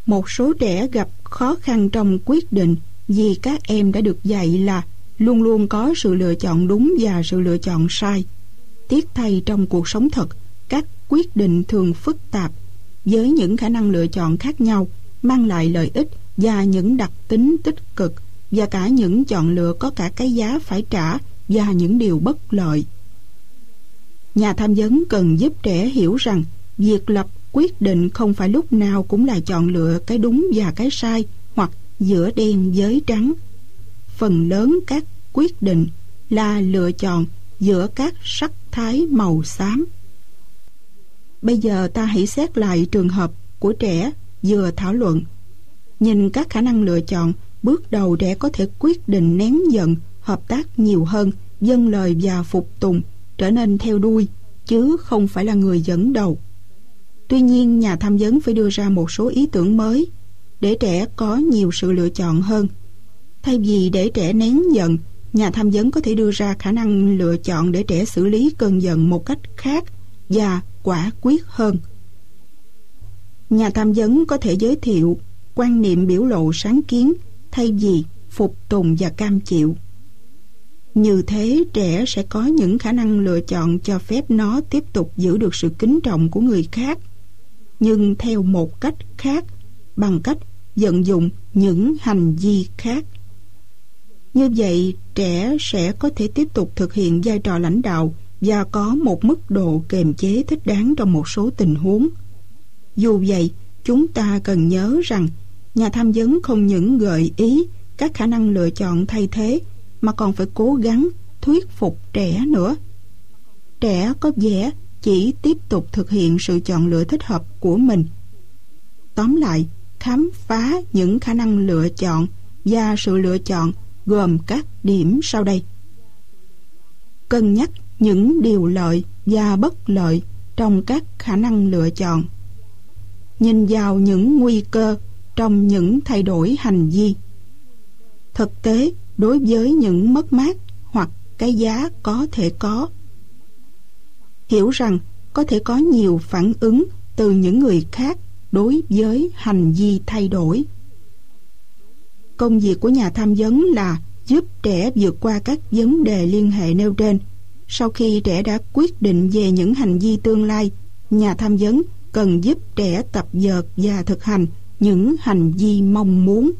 một số trẻ gặp khó khăn trong quyết định vì các em đã được dạy là luôn luôn có sự lựa chọn đúng và sự lựa chọn sai. Tiếc thay, trong cuộc sống thật, các quyết định thường phức tạp với những khả năng lựa chọn khác nhau, mang lại lợi ích và những đặc tính tích cực, và cả những chọn lựa có cả cái giá phải trả và những điều bất lợi. Nhà tham vấn cần giúp trẻ hiểu rằng việc lập quyết định không phải lúc nào cũng là chọn lựa cái đúng và cái sai, hoặc giữa đen với trắng. Phần lớn các quyết định là lựa chọn giữa các sắc thái màu xám. Bây giờ ta hãy xét lại trường hợp của trẻ vừa thảo luận. Nhìn các khả năng lựa chọn, bước đầu trẻ có thể quyết định nén giận, hợp tác nhiều hơn, vâng lời và phục tùng, trở nên theo đuôi, chứ không phải là người dẫn đầu. Tuy nhiên, nhà tham vấn phải đưa ra một số ý tưởng mới để trẻ có nhiều sự lựa chọn hơn. Thay vì để trẻ nén giận, nhà tham vấn có thể đưa ra khả năng lựa chọn để trẻ xử lý cơn giận một cách khác và quả quyết hơn. Nhà tham vấn có thể giới thiệu quan niệm biểu lộ sáng kiến thay vì phục tùng và cam chịu. Như thế, trẻ sẽ có những khả năng lựa chọn cho phép nó tiếp tục giữ được sự kính trọng của người khác, nhưng theo một cách khác, bằng cách vận dụng những hành vi khác. Như vậy, trẻ sẽ có thể tiếp tục thực hiện vai trò lãnh đạo và có một mức độ kiềm chế thích đáng trong một số tình huống. Dù vậy, chúng ta cần nhớ rằng nhà tham vấn không những gợi ý các khả năng lựa chọn thay thế, mà còn phải cố gắng thuyết phục trẻ nữa. Trẻ có vẻ chỉ tiếp tục thực hiện sự chọn lựa thích hợp của mình. Tóm lại, khám phá những khả năng lựa chọn và sự lựa chọn gồm các điểm sau đây. Cân nhắc những điều lợi và bất lợi trong các khả năng lựa chọn. Nhìn vào những nguy cơ trong những thay đổi hành vi. Thực tế đối với những mất mát hoặc cái giá có thể có. Hiểu rằng có thể có nhiều phản ứng từ những người khác đối với hành vi thay đổi. Công việc của nhà tham vấn là giúp trẻ vượt qua các vấn đề liên hệ nêu trên. Sau khi trẻ đã quyết định về những hành vi tương lai, nhà tham vấn cần giúp trẻ tập dượt và thực hành những hành vi mong muốn.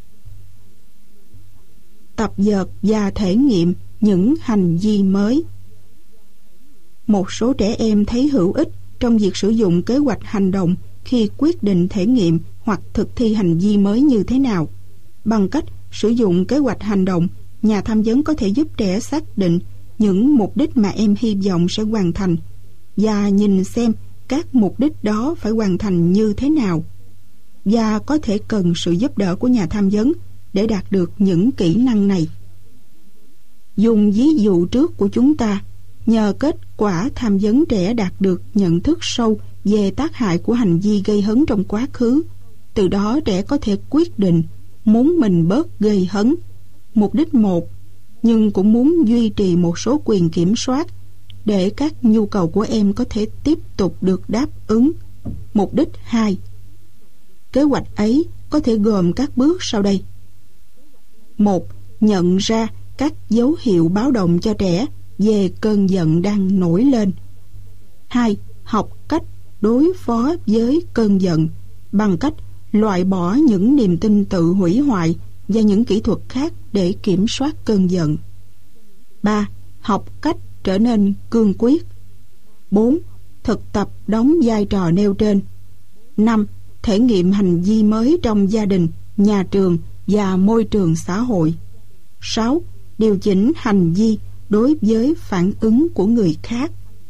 Tập dượt và thể nghiệm những hành vi mới. Một số trẻ em thấy hữu ích trong việc sử dụng kế hoạch hành động khi quyết định thể nghiệm hoặc thực thi hành vi mới như thế nào. Bằng cách sử dụng kế hoạch hành động, nhà tham vấn có thể giúp trẻ xác định những mục đích mà em hy vọng sẽ hoàn thành và nhìn xem các mục đích đó phải hoàn thành như thế nào, và có thể cần sự giúp đỡ của nhà tham vấn để đạt được những kỹ năng này. Dùng ví dụ trước của chúng ta, nhờ kết quả tham vấn, trẻ đạt được nhận thức sâu về tác hại của hành vi gây hấn trong quá khứ. Từ đó trẻ có thể quyết định muốn mình bớt gây hấn, mục đích một, nhưng cũng muốn duy trì một số quyền kiểm soát để các nhu cầu của em có thể tiếp tục được đáp ứng, mục đích 2. Kế hoạch ấy có thể gồm các bước sau đây. 1. Nhận ra các dấu hiệu báo động cho trẻ về cơn giận đang nổi lên. 2. Học cách đối phó với cơn giận bằng cách loại bỏ những niềm tin tự hủy hoại và những kỹ thuật khác để kiểm soát cơn giận. 3. Học cách trở nên cương quyết. 4. Thực tập đóng vai trò nêu trên. 5. Thể nghiệm hành vi mới trong gia đình, nhà trường và môi trường xã hội. 6. Điều chỉnh hành vi đối với phản ứng của người khác.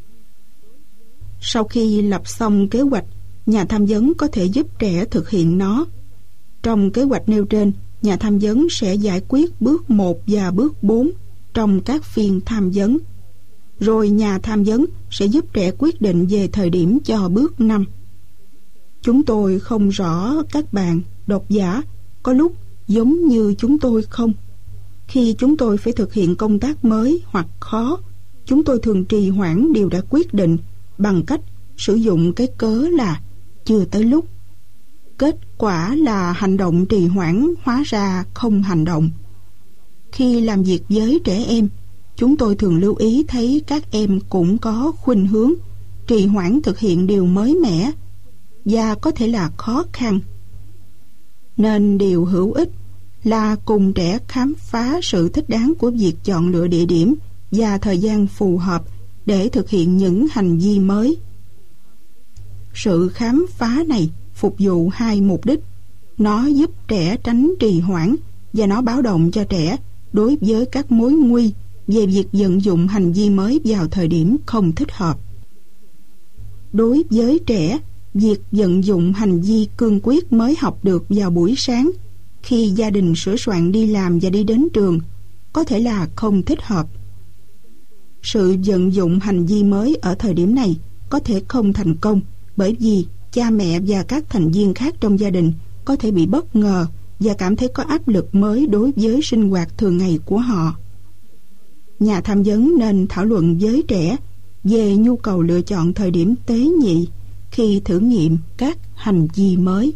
Sau khi lập xong kế hoạch, nhà tham vấn có thể giúp trẻ thực hiện nó. Trong kế hoạch nêu trên, nhà tham vấn sẽ giải quyết bước 1 và bước 4 trong các phiên tham vấn. Rồi nhà tham vấn sẽ giúp trẻ quyết định về thời điểm cho bước 5. Chúng tôi không rõ các bạn, độc giả, có lúc giống như chúng tôi không? Khi chúng tôi phải thực hiện công tác mới hoặc khó, chúng tôi thường trì hoãn điều đã quyết định bằng cách sử dụng cái cớ là chưa tới lúc. Kết quả là hành động trì hoãn hóa ra không hành động. Khi làm việc với trẻ em, chúng tôi thường lưu ý thấy các em cũng có khuynh hướng trì hoãn thực hiện điều mới mẻ và có thể là khó khăn. Nên điều hữu ích là cùng trẻ khám phá sự thích đáng của việc chọn lựa địa điểm và thời gian phù hợp để thực hiện những hành vi mới. Sự khám phá này phục vụ hai mục đích. Nó giúp trẻ tránh trì hoãn và nó báo động cho trẻ đối với các mối nguy về việc vận dụng hành vi mới vào thời điểm không thích hợp. Đối với trẻ, việc vận dụng hành vi cương quyết mới học được vào buổi sáng khi gia đình sửa soạn đi làm và đi đến trường có thể là không thích hợp. Sự vận dụng hành vi mới ở thời điểm này có thể không thành công bởi vì cha mẹ và các thành viên khác trong gia đình có thể bị bất ngờ và cảm thấy có áp lực mới đối với sinh hoạt thường ngày của họ. Nhà tham vấn nên thảo luận với trẻ về nhu cầu lựa chọn thời điểm tế nhị khi thử nghiệm các hành vi mới.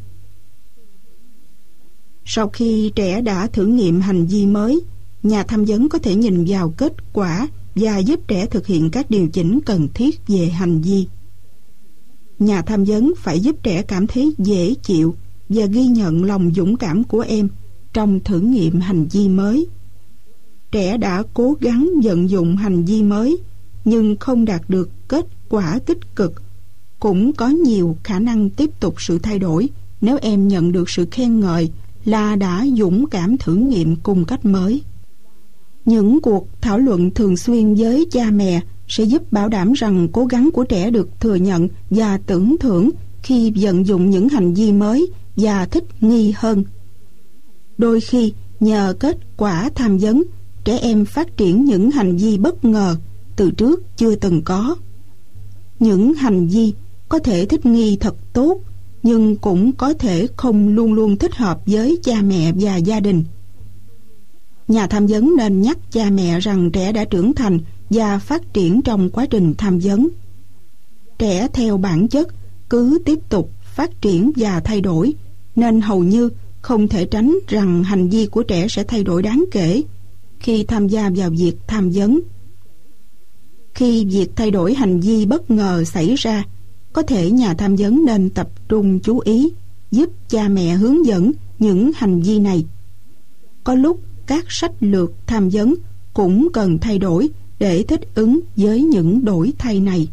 Sau khi trẻ đã thử nghiệm hành vi mới, nhà tham vấn có thể nhìn vào kết quả và giúp trẻ thực hiện các điều chỉnh cần thiết về hành vi. Nhà tham vấn phải giúp trẻ cảm thấy dễ chịu và ghi nhận lòng dũng cảm của em trong thử nghiệm hành vi mới. Trẻ đã cố gắng vận dụng hành vi mới nhưng không đạt được kết quả tích cực, cũng có nhiều khả năng tiếp tục sự thay đổi nếu em nhận được sự khen ngợi là đã dũng cảm thử nghiệm cùng cách mới. Những cuộc thảo luận thường xuyên với cha mẹ sẽ giúp bảo đảm rằng cố gắng của trẻ được thừa nhận và tưởng thưởng khi vận dụng những hành vi mới và thích nghi hơn. Đôi khi, nhờ kết quả tham vấn, trẻ em phát triển những hành vi bất ngờ từ trước chưa từng có. Những hành vi có thể thích nghi thật tốt, nhưng cũng có thể không luôn luôn thích hợp với cha mẹ và gia đình. Nhà tham vấn nên nhắc cha mẹ rằng trẻ đã trưởng thành và phát triển trong quá trình tham vấn. Trẻ theo bản chất cứ tiếp tục phát triển và thay đổi, nên hầu như không thể tránh rằng hành vi của trẻ sẽ thay đổi đáng kể khi tham gia vào việc tham vấn. Khi việc thay đổi hành vi bất ngờ xảy ra, có thể nhà tham vấn nên tập trung chú ý, giúp cha mẹ hướng dẫn những hành vi này. Có lúc các sách lược tham vấn cũng cần thay đổi để thích ứng với những đổi thay này.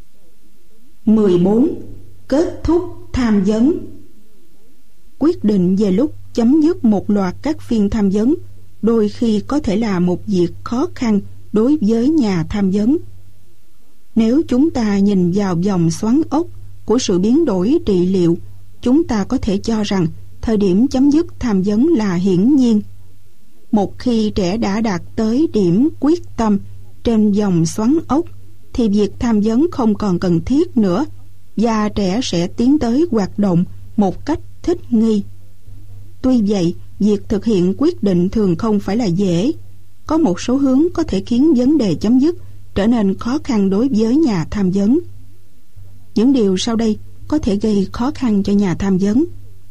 14. Kết thúc tham vấn. Quyết định về lúc chấm dứt một loạt các phiên tham vấn đôi khi có thể là một việc khó khăn đối với nhà tham vấn. Nếu chúng ta nhìn vào vòng xoắn ốc của sự biến đổi trị liệu, chúng ta có thể cho rằng thời điểm chấm dứt tham vấn là hiển nhiên. Một khi trẻ đã đạt tới điểm quyết tâm trên vòng xoắn ốc thì việc tham vấn không còn cần thiết nữa và trẻ sẽ tiến tới hoạt động một cách thích nghi. Tuy vậy, việc thực hiện quyết định thường không phải là dễ. Có một số hướng có thể khiến vấn đề chấm dứt trở nên khó khăn đối với nhà tham vấn. Những điều sau đây có thể gây khó khăn cho nhà tham vấn.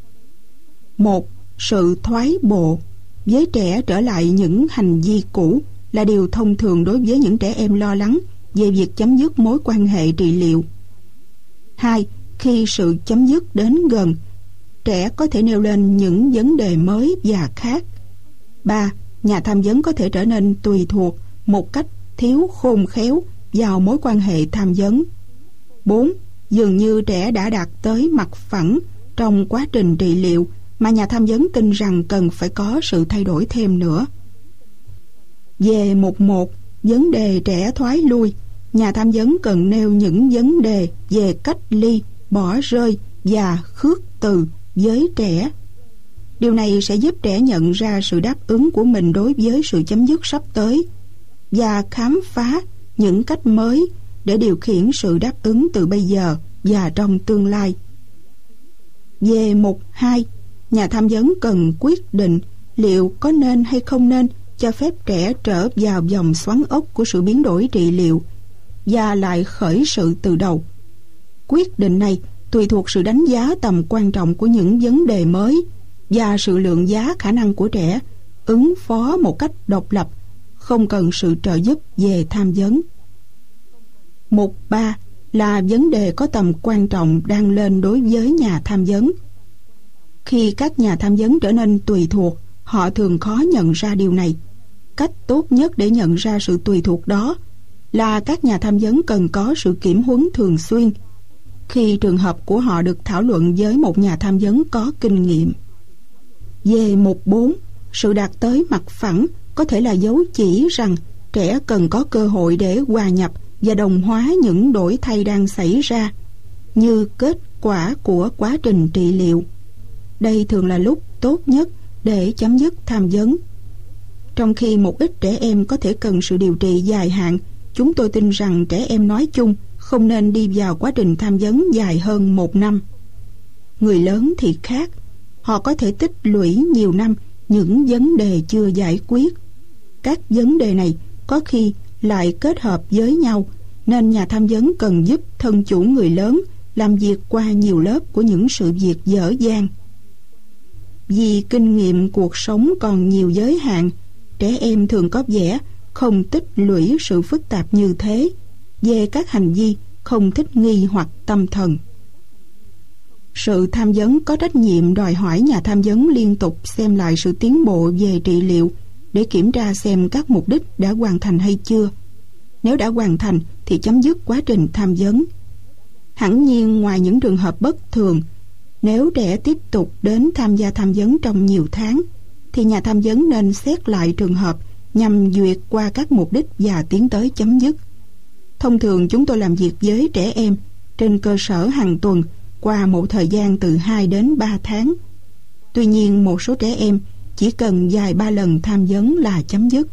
1. Sự thoái bộ. Với trẻ, trở lại những hành vi cũ là điều thông thường đối với những trẻ em lo lắng về việc chấm dứt mối quan hệ trị liệu. 2. Khi sự chấm dứt đến gần, trẻ có thể nêu lên những vấn đề mới và khác. 3. Nhà tham vấn có thể trở nên tùy thuộc một cách thiếu khôn khéo vào mối quan hệ tham vấn. 4. Dường như trẻ đã đạt tới mặt phẳng trong quá trình trị liệu mà nhà tham vấn tin rằng cần phải có sự thay đổi thêm nữa. Về mục 1, vấn đề trẻ thoái lui, nhà tham vấn cần nêu những vấn đề về cách ly, bỏ rơi và khước từ với trẻ. Điều này sẽ giúp trẻ nhận ra sự đáp ứng của mình đối với sự chấm dứt sắp tới và khám phá những cách mới để điều khiển sự đáp ứng từ bây giờ và trong tương lai. Về mục 2, nhà tham vấn cần quyết định liệu có nên hay không nên cho phép trẻ trở vào vòng xoắn ốc của sự biến đổi trị liệu và lại khởi sự từ đầu. Quyết định này tùy thuộc sự đánh giá tầm quan trọng của những vấn đề mới và sự lượng giá khả năng của trẻ ứng phó một cách độc lập, không cần sự trợ giúp về tham vấn. Mục 3 là vấn đề có tầm quan trọng đang lên đối với nhà tham vấn. Khi các nhà tham vấn trở nên tùy thuộc, họ thường khó nhận ra điều này. Cách tốt nhất để nhận ra sự tùy thuộc đó là các nhà tham vấn cần có sự kiểm huấn thường xuyên khi trường hợp của họ được thảo luận với một nhà tham vấn có kinh nghiệm. Về mục 4, sự đạt tới mặt phẳng có thể là dấu chỉ rằng trẻ cần có cơ hội để hòa nhập và đồng hóa những đổi thay đang xảy ra như kết quả của quá trình trị liệu. Đây thường là lúc tốt nhất để chấm dứt tham vấn. Trong khi một ít trẻ em có thể cần sự điều trị dài hạn, chúng tôi tin rằng trẻ em nói chung không nên đi vào quá trình tham vấn dài hơn 1 năm. Người lớn thì khác. Họ có thể tích lũy nhiều năm những vấn đề chưa giải quyết. Các vấn đề này có khi lại kết hợp với nhau, nên nhà tham vấn cần giúp thân chủ người lớn làm việc qua nhiều lớp của những sự việc dở dang. Vì kinh nghiệm cuộc sống còn nhiều giới hạn, trẻ em thường có vẻ không tích lũy sự phức tạp như thế về các hành vi không thích nghi hoặc tâm thần. Sự tham vấn có trách nhiệm đòi hỏi nhà tham vấn liên tục xem lại sự tiến bộ về trị liệu để kiểm tra xem các mục đích đã hoàn thành hay chưa. Nếu đã hoàn thành thì chấm dứt quá trình tham vấn. Hẳn nhiên, ngoài những trường hợp bất thường, nếu trẻ tiếp tục đến tham gia tham vấn trong nhiều tháng, thì nhà tham vấn nên xét lại trường hợp nhằm duyệt qua các mục đích và tiến tới chấm dứt. Thông thường chúng tôi làm việc với trẻ em trên cơ sở hàng tuần qua một thời gian từ 2 đến 3 tháng. Tuy nhiên, một số trẻ em chỉ cần vài 3 lần tham vấn là chấm dứt.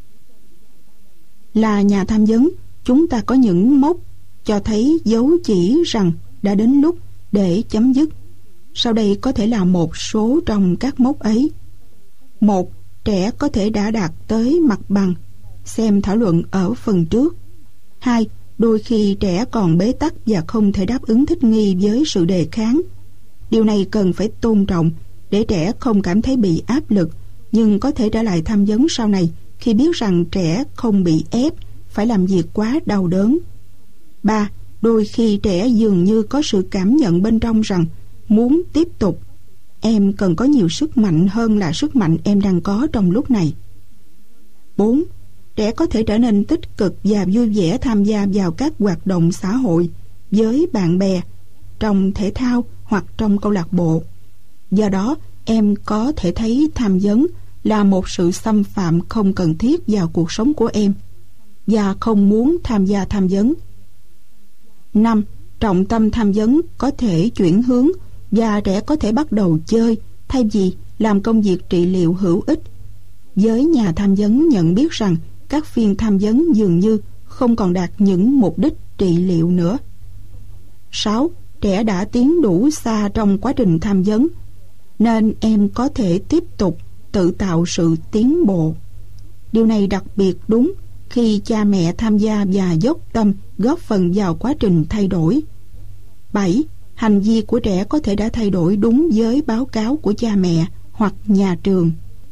Là nhà tham vấn, chúng ta có những mốc cho thấy dấu chỉ rằng đã đến lúc để chấm dứt. Sau đây có thể là một số trong các mốc ấy. 1. Trẻ có thể đã đạt tới mặt bằng, xem thảo luận ở phần trước. 2. Đôi khi trẻ còn bế tắc và không thể đáp ứng thích nghi với sự đề kháng. Điều này cần phải tôn trọng để trẻ không cảm thấy bị áp lực, nhưng có thể trở lại tham vấn sau này khi biết rằng trẻ không bị ép phải làm việc quá đau đớn. 3. Đôi khi trẻ dường như có sự cảm nhận bên trong rằng muốn tiếp tục. Em cần có nhiều sức mạnh hơn là sức mạnh em đang có trong lúc này. 4. Trẻ có thể trở nên tích cực và vui vẻ tham gia vào các hoạt động xã hội với bạn bè, trong thể thao hoặc trong câu lạc bộ. Do đó, em có thể thấy tham vấn là một sự xâm phạm không cần thiết vào cuộc sống của em và không muốn tham gia tham vấn. 5. Trọng tâm tham vấn có thể chuyển hướng và trẻ có thể bắt đầu chơi thay vì làm công việc trị liệu hữu ích. Với nhà tham vấn nhận biết rằng các phiên tham vấn dường như không còn đạt những mục đích trị liệu nữa. 6. Trẻ đã tiến đủ xa trong quá trình tham vấn, nên em có thể tiếp tục tự tạo sự tiến bộ. Điều này đặc biệt đúng khi cha mẹ tham gia và dốc tâm góp phần vào quá trình thay đổi. 7. Hành vi của trẻ có thể đã thay đổi đúng với báo cáo của cha mẹ hoặc nhà trường.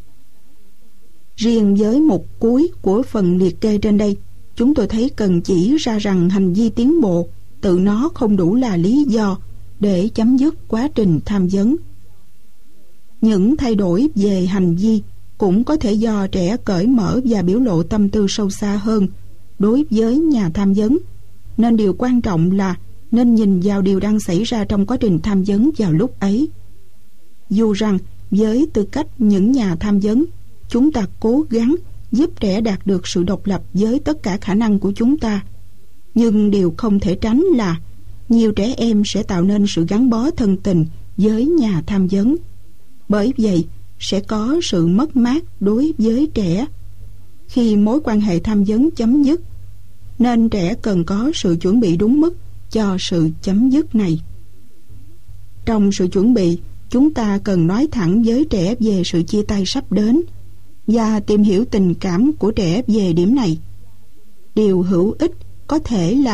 Riêng với mục cuối của phần liệt kê trên đây, chúng tôi thấy cần chỉ ra rằng hành vi tiến bộ tự nó không đủ là lý do để chấm dứt quá trình tham vấn. Những thay đổi về hành vi cũng có thể do trẻ cởi mở và biểu lộ tâm tư sâu xa hơn đối với nhà tham vấn, nên điều quan trọng là nên nhìn vào điều đang xảy ra trong quá trình tham vấn vào lúc ấy. Dù rằng với tư cách những nhà tham vấn, chúng ta cố gắng giúp trẻ đạt được sự độc lập với tất cả khả năng của chúng ta, nhưng điều không thể tránh là nhiều trẻ em sẽ tạo nên sự gắn bó thân tình với nhà tham vấn. Bởi vậy sẽ có sự mất mát đối với trẻ khi mối quan hệ tham vấn chấm dứt, nên trẻ cần có sự chuẩn bị đúng mức cho sự chấm dứt này. Trong sự chuẩn bị, chúng ta cần nói thẳng với trẻ về sự chia tay sắp đến và tìm hiểu tình cảm của trẻ về điểm này. Điều hữu ích có thể là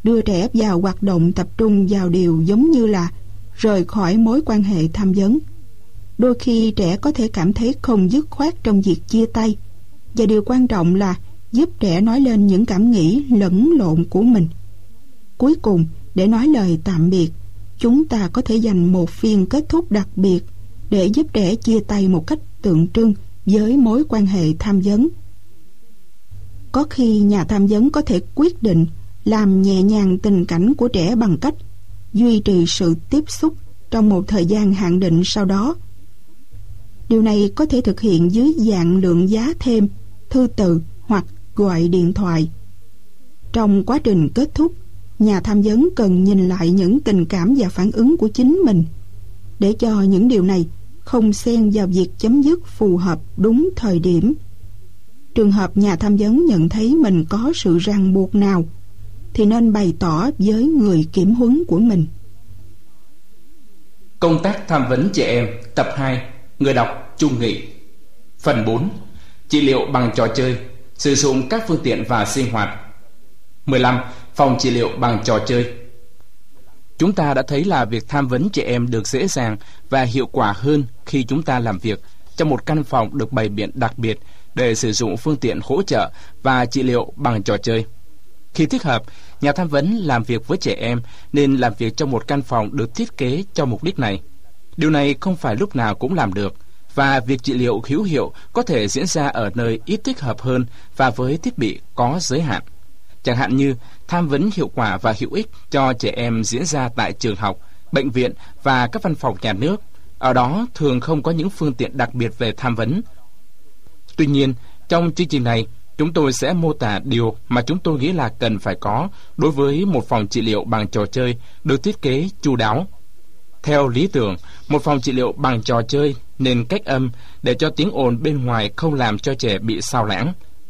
đưa trẻ vào hoạt động tập trung vào điều giống như là rời khỏi mối quan hệ tham vấn. Đôi khi trẻ có thể cảm thấy không dứt khoát trong việc chia tay, và điều quan trọng là giúp trẻ nói lên những cảm nghĩ lẫn lộn của mình. Cuối cùng, để nói lời tạm biệt, chúng ta có thể dành một phiên kết thúc đặc biệt để giúp trẻ chia tay một cách tượng trưng với mối quan hệ tham vấn. Có khi nhà tham vấn có thể quyết định làm nhẹ nhàng tình cảnh của trẻ bằng cách duy trì sự tiếp xúc trong một thời gian hạn định sau đó. Điều này có thể thực hiện dưới dạng lượng giá thêm, thư từ hoặc gọi điện thoại. Trong quá trình kết thúc, nhà tham vấn cần nhìn lại những tình cảm và phản ứng của chính mình, để cho những điều này không xen vào việc chấm dứt phù hợp đúng thời điểm. Trường hợp nhà tham vấn nhận thấy mình có sự ràng buộc nào thì nên bày tỏ với người kiểm huấn của mình. Công tác tham vấn trẻ em tập 2, người đọc Trung Nghị. Phần 4, trị liệu bằng trò chơi, sử dụng các phương tiện và sinh hoạt. 15. Phòng trị liệu bằng trò chơi. Chúng ta đã thấy là việc tham vấn trẻ em được dễ dàng và hiệu quả hơn khi chúng ta làm việc trong một căn phòng được bày biện đặc biệt để sử dụng phương tiện hỗ trợ và trị liệu bằng trò chơi. Khi thích hợp, nhà tham vấn làm việc với trẻ em nên làm việc trong một căn phòng được thiết kế cho mục đích này. Điều này không phải lúc nào cũng làm được, và việc trị liệu hữu hiệu có thể diễn ra ở nơi ít thích hợp hơn và với thiết bị có giới hạn. Chẳng hạn như tham vấn hiệu quả và hữu ích cho trẻ em diễn ra tại trường học, bệnh viện và các văn phòng nhà nước. Ở đó thường không có những phương tiện đặc biệt về tham vấn. Tuy nhiên, trong chương trình này, chúng tôi sẽ mô tả điều mà chúng tôi nghĩ là cần phải có đối với một phòng trị liệu bằng trò chơi được thiết kế chu đáo. Theo lý tưởng, một phòng trị liệu bằng trò chơi nên cách âm để cho tiếng ồn bên ngoài không làm cho trẻ bị xao lãng.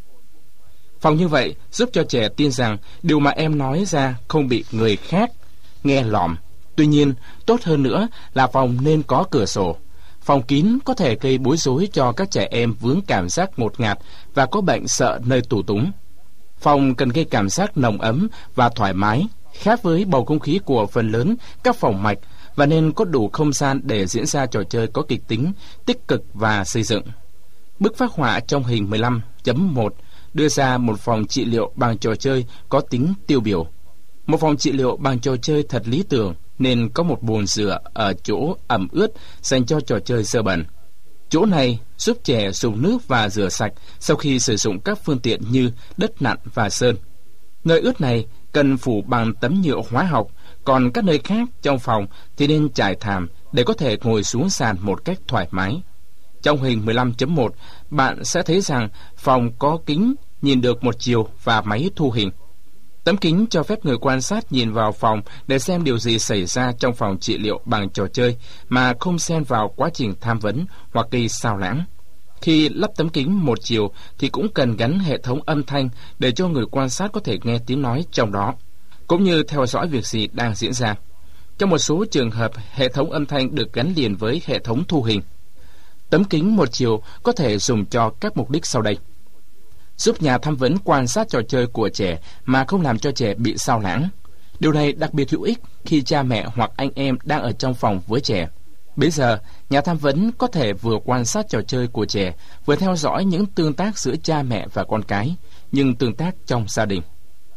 Phòng như vậy giúp cho trẻ tin rằng điều mà em nói ra không bị người khác nghe lỏm. Tuy nhiên, tốt hơn nữa là phòng nên có cửa sổ. Phòng kín có thể gây bối rối cho các trẻ em vướng cảm giác ngột ngạt và có bệnh sợ nơi tù túng. Phòng cần gây cảm giác nồng ấm và thoải mái, khác với bầu không khí của phần lớn các phòng mạch, và nên có đủ không gian để diễn ra trò chơi có kịch tính, tích cực và xây dựng. Bức phác họa trong hình 15.1 đưa ra một phòng trị liệu bằng trò chơi có tính tiêu biểu. Một phòng trị liệu bằng trò chơi thật lý tưởng nên có một bồn rửa ở chỗ ẩm ướt dành cho trò chơi dơ bẩn. Chỗ này giúp trẻ dùng nước và rửa sạch sau khi sử dụng các phương tiện như đất nặn và sơn. Nơi ướt này cần phủ bằng tấm nhựa hóa học, còn các nơi khác trong phòng thì nên trải thảm để có thể ngồi xuống sàn một cách thoải mái. Trong hình 15.1, bạn sẽ thấy rằng phòng có kính nhìn được một chiều và máy thu hình. Tấm kính cho phép người quan sát nhìn vào phòng để xem điều gì xảy ra trong phòng trị liệu bằng trò chơi mà không xen vào quá trình tham vấn hoặc gây xao lãng. Khi lắp tấm kính một chiều thì cũng cần gắn hệ thống âm thanh để cho người quan sát có thể nghe tiếng nói trong đó, cũng như theo dõi việc gì đang diễn ra. Trong một số trường hợp, hệ thống âm thanh được gắn liền với hệ thống thu hình. Tấm kính một chiều có thể dùng cho các mục đích sau đây: giúp nhà tham vấn quan sát trò chơi của trẻ mà không làm cho trẻ bị xao lãng. Điều này đặc biệt hữu ích khi cha mẹ hoặc anh em đang ở trong phòng với trẻ. Bây giờ, nhà tham vấn có thể vừa quan sát trò chơi của trẻ, vừa theo dõi những tương tác giữa cha mẹ và con cái, nhưng tương tác trong gia đình.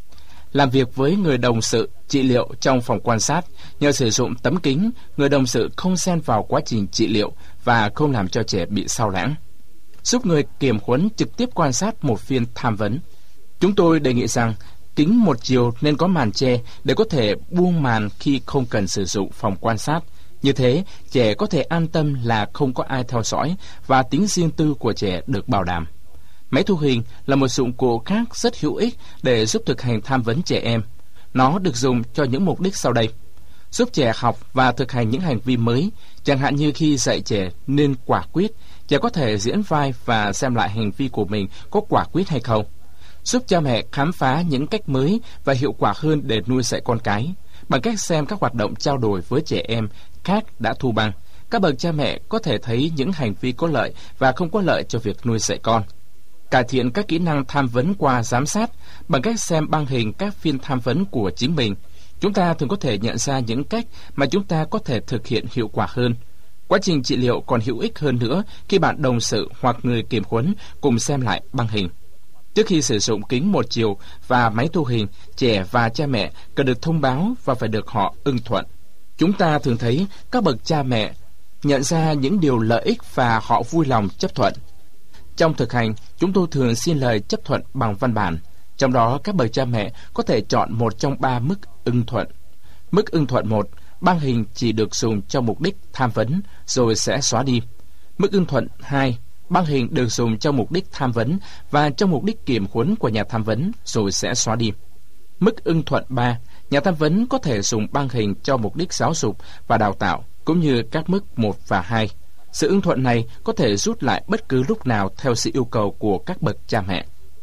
Làm việc với người đồng sự trị liệu trong phòng quan sát, nhờ sử dụng tấm kính, người đồng sự không xen vào quá trình trị liệu và không làm cho trẻ bị xao lãng. Giúp người kiểm huấn trực tiếp quan sát một phiên tham vấn. Chúng tôi đề nghị rằng kính một chiều nên có màn che để có thể buông màn khi không cần sử dụng phòng quan sát. Như thế, trẻ có thể an tâm là không có ai theo dõi và tính riêng tư của trẻ được bảo đảm. Máy thu hình là một dụng cụ khác rất hữu ích để giúp thực hành tham vấn trẻ em. Nó được dùng cho những mục đích sau đây: giúp trẻ học và thực hành những hành vi mới, chẳng hạn như khi dạy trẻ nên quả quyết, trẻ có thể diễn vai và xem lại hành vi của mình có quả quyết hay không. Giúp cha mẹ khám phá những cách mới và hiệu quả hơn để nuôi dạy con cái. Bằng cách xem các hoạt động trao đổi với trẻ em khác đã thu bằng, các bậc cha mẹ có thể thấy những hành vi có lợi và không có lợi cho việc nuôi dạy con. Cải thiện các kỹ năng tham vấn qua giám sát Bằng cách xem băng hình các phiên tham vấn của chính mình, chúng ta thường có thể nhận ra những cách mà chúng ta có thể thực hiện hiệu quả hơn. Quá trình trị liệu còn hữu ích hơn nữa khi bạn đồng sự hoặc người kiểm huấn cùng xem lại băng hình. Trước khi sử dụng kính một chiều và máy thu hình, trẻ và cha mẹ cần được thông báo và phải được họ ưng thuận. Chúng ta thường thấy các bậc cha mẹ nhận ra những điều lợi ích và họ vui lòng chấp thuận. Trong thực hành, chúng tôi thường xin lời chấp thuận bằng văn bản. Trong đó, các bậc cha mẹ có thể chọn một trong 3 mức ưng thuận. Mức ưng thuận 1, băng hình chỉ được dùng cho mục đích tham vấn rồi sẽ xóa đi. Mức ưng thuận 2, băng hình được dùng cho mục đích tham vấn và trong mục đích kiểm huấn của nhà tham vấn rồi sẽ xóa đi. Mức ưng thuận 3, nhà tham vấn có thể dùng băng hình cho mục đích giáo dục và đào tạo, cũng như các mức 1 và 2. Sự ưng thuận này có thể rút lại bất cứ lúc nào theo sự yêu cầu của các bậc cha mẹ.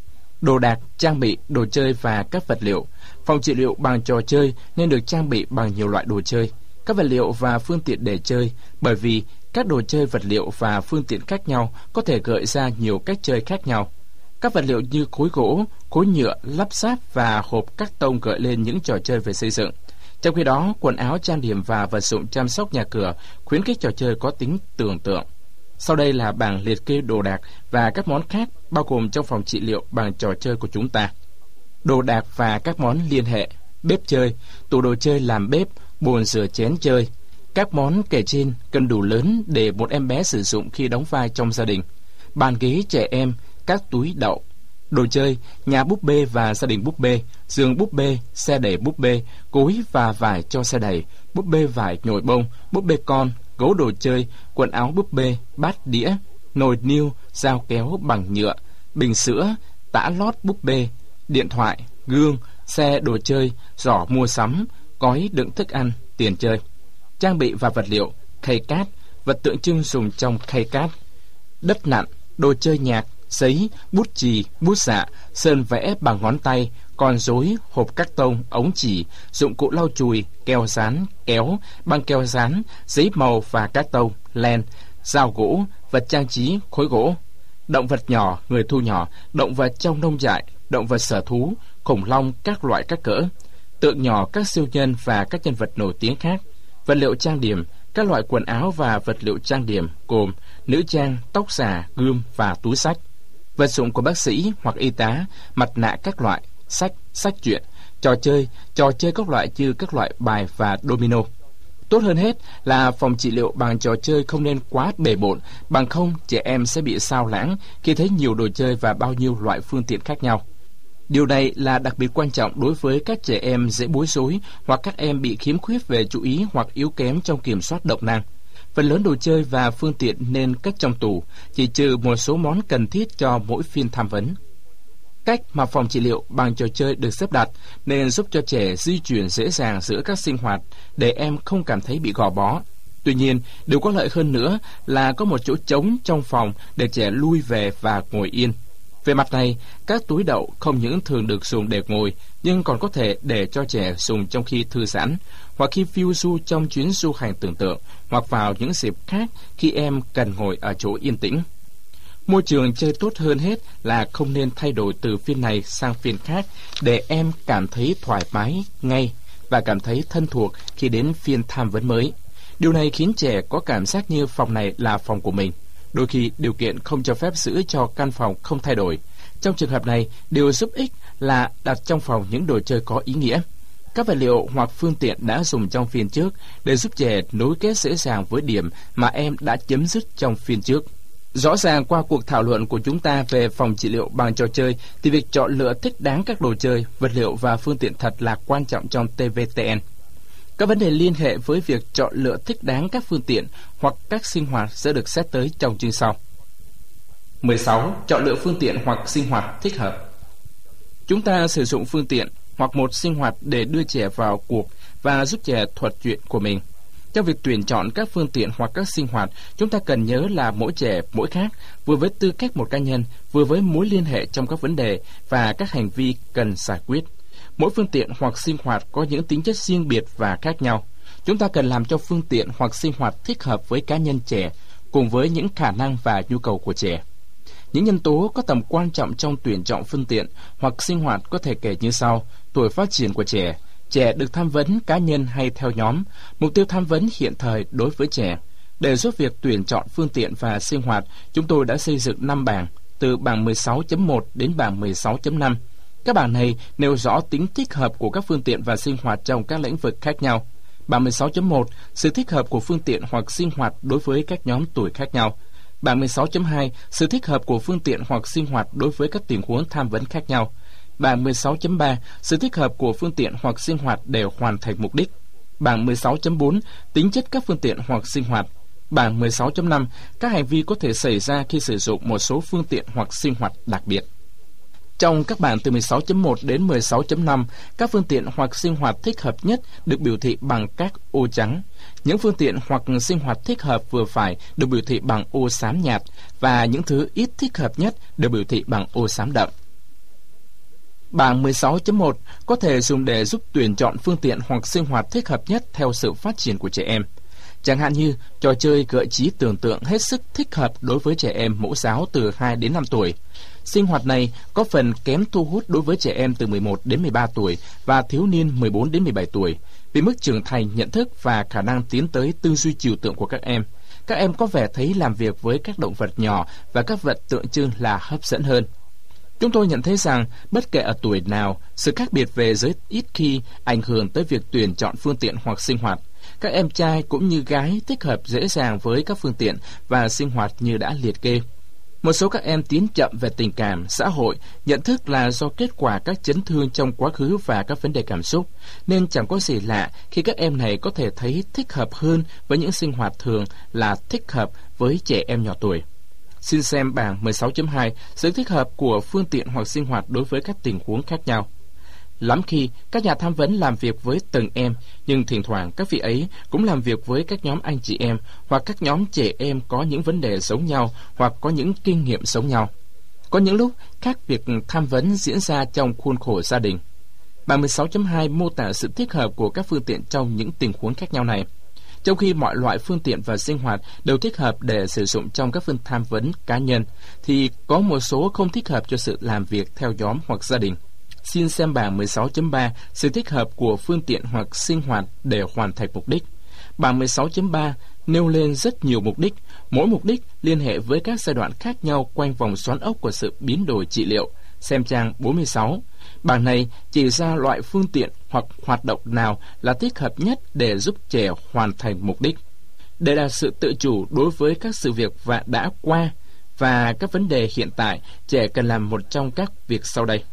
Đồ đạc, trang bị, đồ chơi và các vật liệu. Phòng trị liệu bằng trò chơi nên được trang bị bằng nhiều loại đồ chơi, các vật liệu và phương tiện để chơi, bởi vì các đồ chơi, vật liệu và phương tiện khác nhau có thể gợi ra nhiều cách chơi khác nhau. Các vật liệu như khối gỗ, khối nhựa, lắp ráp và hộp cắt tông gợi lên những trò chơi về xây dựng. Trong khi đó, quần áo, trang điểm và vật dụng chăm sóc nhà cửa khuyến khích trò chơi có tính tưởng tượng. Sau đây là bảng liệt kê đồ đạc và các món khác bao gồm trong phòng trị liệu bằng trò chơi của chúng ta. Đồ đạc và các món liên hệ: bếp chơi, tủ đồ chơi làm bếp, bồn rửa chén chơi. Các món kể trên cần đủ lớn để một em bé sử dụng khi đóng vai trong gia đình. Bàn ghế trẻ em, các túi đậu. Đồ chơi, nhà búp bê và gia đình búp bê, giường búp bê, xe đẩy búp bê, cối và vải cho xe đẩy, búp bê vải nhồi bông, búp bê con, gấu đồ chơi, quần áo búp bê, bát đĩa, nồi niêu, dao kéo bằng nhựa, bình sữa, tã lót búp bê, điện thoại, gương, xe đồ chơi, giỏ mua sắm, cói đựng thức ăn, tiền chơi. Trang bị và vật liệu: khay cát, vật tượng trưng dùng trong khay cát, đất nặn, đồ chơi nhạc, giấy, bút chì, bút xạ, sơn vẽ bằng ngón tay, con rối, hộp cắt tông, ống chỉ, dụng cụ lau chùi, keo dán, kéo, băng keo dán, giấy màu và cát tông, len, dao gỗ, vật trang trí, khối gỗ. Động vật nhỏ, người thu nhỏ, động vật trong nông trại, động vật sở thú, khủng long các loại các cỡ, tượng nhỏ, các siêu nhân và các nhân vật nổi tiếng khác. Vật liệu trang điểm, các loại quần áo và vật liệu trang điểm gồm nữ trang, tóc xả, gươm và túi xách. Vật dụng của bác sĩ hoặc y tá, mặt nạ các loại, sách truyện, trò chơi các loại như các loại bài và domino. Tốt hơn hết là phòng trị liệu bằng trò chơi không nên quá bề bộn, bằng không trẻ em sẽ bị sao lãng khi thấy nhiều đồ chơi và bao nhiêu loại phương tiện khác nhau. Điều này là đặc biệt quan trọng đối với các trẻ em dễ bối rối hoặc các em bị khiếm khuyết về chú ý hoặc yếu kém trong kiểm soát động năng. Phần lớn đồ chơi và phương tiện nên cất trong tủ, chỉ trừ một số món cần thiết cho mỗi phiên tham vấn. Cách mà phòng trị liệu bằng trò chơi được xếp đặt nên giúp cho trẻ di chuyển dễ dàng giữa các sinh hoạt để em không cảm thấy bị gò bó. Tuy nhiên, điều có lợi hơn nữa là có một chỗ trống trong phòng để trẻ lui về và ngồi yên. Về mặt này, các túi đậu không những thường được dùng để ngồi, nhưng còn có thể để cho trẻ dùng trong khi thư giãn, hoặc khi phiêu du trong chuyến du hành tưởng tượng, hoặc vào những dịp khác khi em cần ngồi ở chỗ yên tĩnh. Môi trường chơi tốt hơn hết là không nên thay đổi từ phiên này sang phiên khác để em cảm thấy thoải mái ngay và cảm thấy thân thuộc khi đến phiên tham vấn mới. Điều này khiến trẻ có cảm giác như phòng này là phòng của mình. Đôi khi điều kiện không cho phép giữ cho căn phòng không thay đổi. Trong trường hợp này, điều giúp ích là đặt trong phòng những đồ chơi có ý nghĩa, các vật liệu hoặc phương tiện đã dùng trong phiên trước để giúp trẻ nối kết dễ dàng với điểm mà em đã chấm dứt trong phiên trước. Rõ ràng qua cuộc thảo luận của chúng ta về phòng trị liệu bằng trò chơi thì việc chọn lựa thích đáng các đồ chơi, vật liệu và phương tiện thật là quan trọng trong TVTN. Các vấn đề liên hệ với việc chọn lựa thích đáng các phương tiện hoặc các sinh hoạt sẽ được xét tới trong chương sau. 16. Chọn lựa phương tiện hoặc sinh hoạt thích hợp. Chúng ta sử dụng phương tiện hoặc một sinh hoạt để đưa trẻ vào cuộc và giúp trẻ thuật chuyện của mình. Trong việc tuyển chọn các phương tiện hoặc các sinh hoạt, chúng ta cần nhớ là mỗi trẻ mỗi khác, vừa với tư cách một cá nhân, vừa với mối liên hệ trong các vấn đề và các hành vi cần giải quyết. Mỗi phương tiện hoặc sinh hoạt có những tính chất riêng biệt và khác nhau. Chúng ta cần làm cho phương tiện hoặc sinh hoạt thích hợp với cá nhân trẻ, cùng với những khả năng và nhu cầu của trẻ. Những nhân tố có tầm quan trọng trong tuyển chọn phương tiện hoặc sinh hoạt có thể kể như sau: tuổi phát triển của trẻ, trẻ được tham vấn cá nhân hay theo nhóm, mục tiêu tham vấn hiện thời đối với trẻ. Để giúp việc tuyển chọn phương tiện và sinh hoạt, chúng tôi đã xây dựng 5 bảng, từ bảng 16.1 đến bảng 16.5. Các bảng này nêu rõ tính thích hợp của các phương tiện và sinh hoạt trong các lĩnh vực khác nhau. Bảng 16.1, sự thích hợp của phương tiện hoặc sinh hoạt đối với các nhóm tuổi khác nhau. Bảng 16.2, sự thích hợp của phương tiện hoặc sinh hoạt đối với các tình huống tham vấn khác nhau. Bảng 16.3, sự thích hợp của phương tiện hoặc sinh hoạt để hoàn thành mục đích. Bảng 16.4, tính chất các phương tiện hoặc sinh hoạt. Bảng 16.5, các hành vi có thể xảy ra khi sử dụng một số phương tiện hoặc sinh hoạt đặc biệt. Trong các bảng từ 16.1 đến 16.5, các phương tiện hoặc sinh hoạt thích hợp nhất được biểu thị bằng các ô trắng. Những phương tiện hoặc sinh hoạt thích hợp vừa phải được biểu thị bằng ô xám nhạt, và những thứ ít thích hợp nhất được biểu thị bằng ô xám đậm. Bảng 16.1 có thể dùng để giúp tuyển chọn phương tiện hoặc sinh hoạt thích hợp nhất theo sự phát triển của trẻ em. Chẳng hạn như trò chơi gợi trí tưởng tượng hết sức thích hợp đối với trẻ em mẫu giáo từ 2 đến 5 tuổi. Sinh hoạt này có phần kém thu hút đối với trẻ em từ 11 đến 13 tuổi và thiếu niên 14 đến 17 tuổi, vì mức trưởng thành nhận thức và khả năng tiến tới tư duy trừu tượng của các em. Các em có vẻ thấy làm việc với các động vật nhỏ và các vật tượng trưng là hấp dẫn hơn. Chúng tôi nhận thấy rằng bất kể ở tuổi nào, sự khác biệt về giới ít khi ảnh hưởng tới việc tuyển chọn phương tiện hoặc sinh hoạt. Các em trai cũng như gái thích hợp dễ dàng với các phương tiện và sinh hoạt như đã liệt kê. Một số các em tiến chậm về tình cảm, xã hội, nhận thức là do kết quả các chấn thương trong quá khứ và các vấn đề cảm xúc, nên chẳng có gì lạ khi các em này có thể thấy thích hợp hơn với những sinh hoạt thường là thích hợp với trẻ em nhỏ tuổi. Xin xem bảng 16.2, sự thích hợp của phương tiện hoặc sinh hoạt đối với các tình huống khác nhau. Lắm khi, các nhà tham vấn làm việc với từng em, nhưng thỉnh thoảng các vị ấy cũng làm việc với các nhóm anh chị em hoặc các nhóm trẻ em có những vấn đề giống nhau hoặc có những kinh nghiệm giống nhau. Có những lúc, các việc tham vấn diễn ra trong khuôn khổ gia đình. Bảng 16.2 mô tả sự thích hợp của các phương tiện trong những tình huống khác nhau này. Trong khi mọi loại phương tiện và sinh hoạt đều thích hợp để sử dụng trong các phiên tham vấn cá nhân, thì có một số không thích hợp cho sự làm việc theo nhóm hoặc gia đình. Xin xem bảng 16.3, sự thích hợp của phương tiện hoặc sinh hoạt để hoàn thành mục đích. Bảng 16.3 nêu lên rất nhiều mục đích, mỗi mục đích liên hệ với các giai đoạn khác nhau quanh vòng xoắn ốc của sự biến đổi trị liệu. Xem trang 46. Bảng này chỉ ra loại phương tiện hoặc hoạt động nào là thích hợp nhất để giúp trẻ hoàn thành mục đích. Để đạt sự tự chủ đối với các sự việc đã qua và các vấn đề hiện tại, trẻ cần làm một trong các việc sau đây.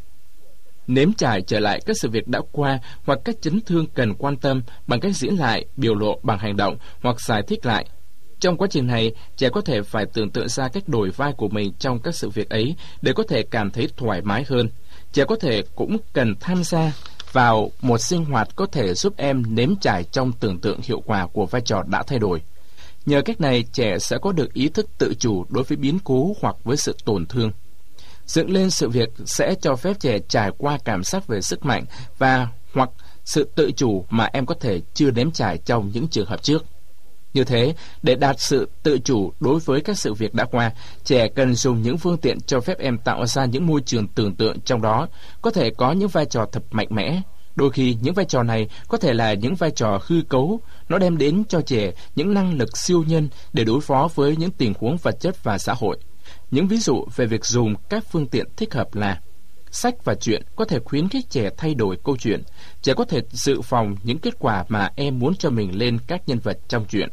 Nếm trải trở lại các sự việc đã qua hoặc các chấn thương cần quan tâm bằng cách diễn lại, biểu lộ bằng hành động hoặc giải thích lại. Trong quá trình này, trẻ có thể phải tưởng tượng ra cách đổi vai của mình trong các sự việc ấy để có thể cảm thấy thoải mái hơn. Trẻ có thể cũng cần tham gia vào một sinh hoạt có thể giúp em nếm trải trong tưởng tượng hiệu quả của vai trò đã thay đổi. Nhờ cách này, trẻ sẽ có được ý thức tự chủ đối với biến cố hoặc với sự tổn thương. Dựng lên sự việc sẽ cho phép trẻ trải qua cảm giác về sức mạnh và hoặc sự tự chủ mà em có thể chưa nếm trải trong những trường hợp trước. Như thế, để đạt sự tự chủ đối với các sự việc đã qua, trẻ cần dùng những phương tiện cho phép em tạo ra những môi trường tưởng tượng trong đó, có thể có những vai trò thật mạnh mẽ. Đôi khi, những vai trò này có thể là những vai trò hư cấu, nó đem đến cho trẻ những năng lực siêu nhân để đối phó với những tình huống vật chất và xã hội. Những ví dụ về việc dùng các phương tiện thích hợp là: sách và truyện có thể khuyến khích trẻ thay đổi câu chuyện. Trẻ có thể dự phòng những kết quả mà em muốn cho mình lên các nhân vật trong truyện.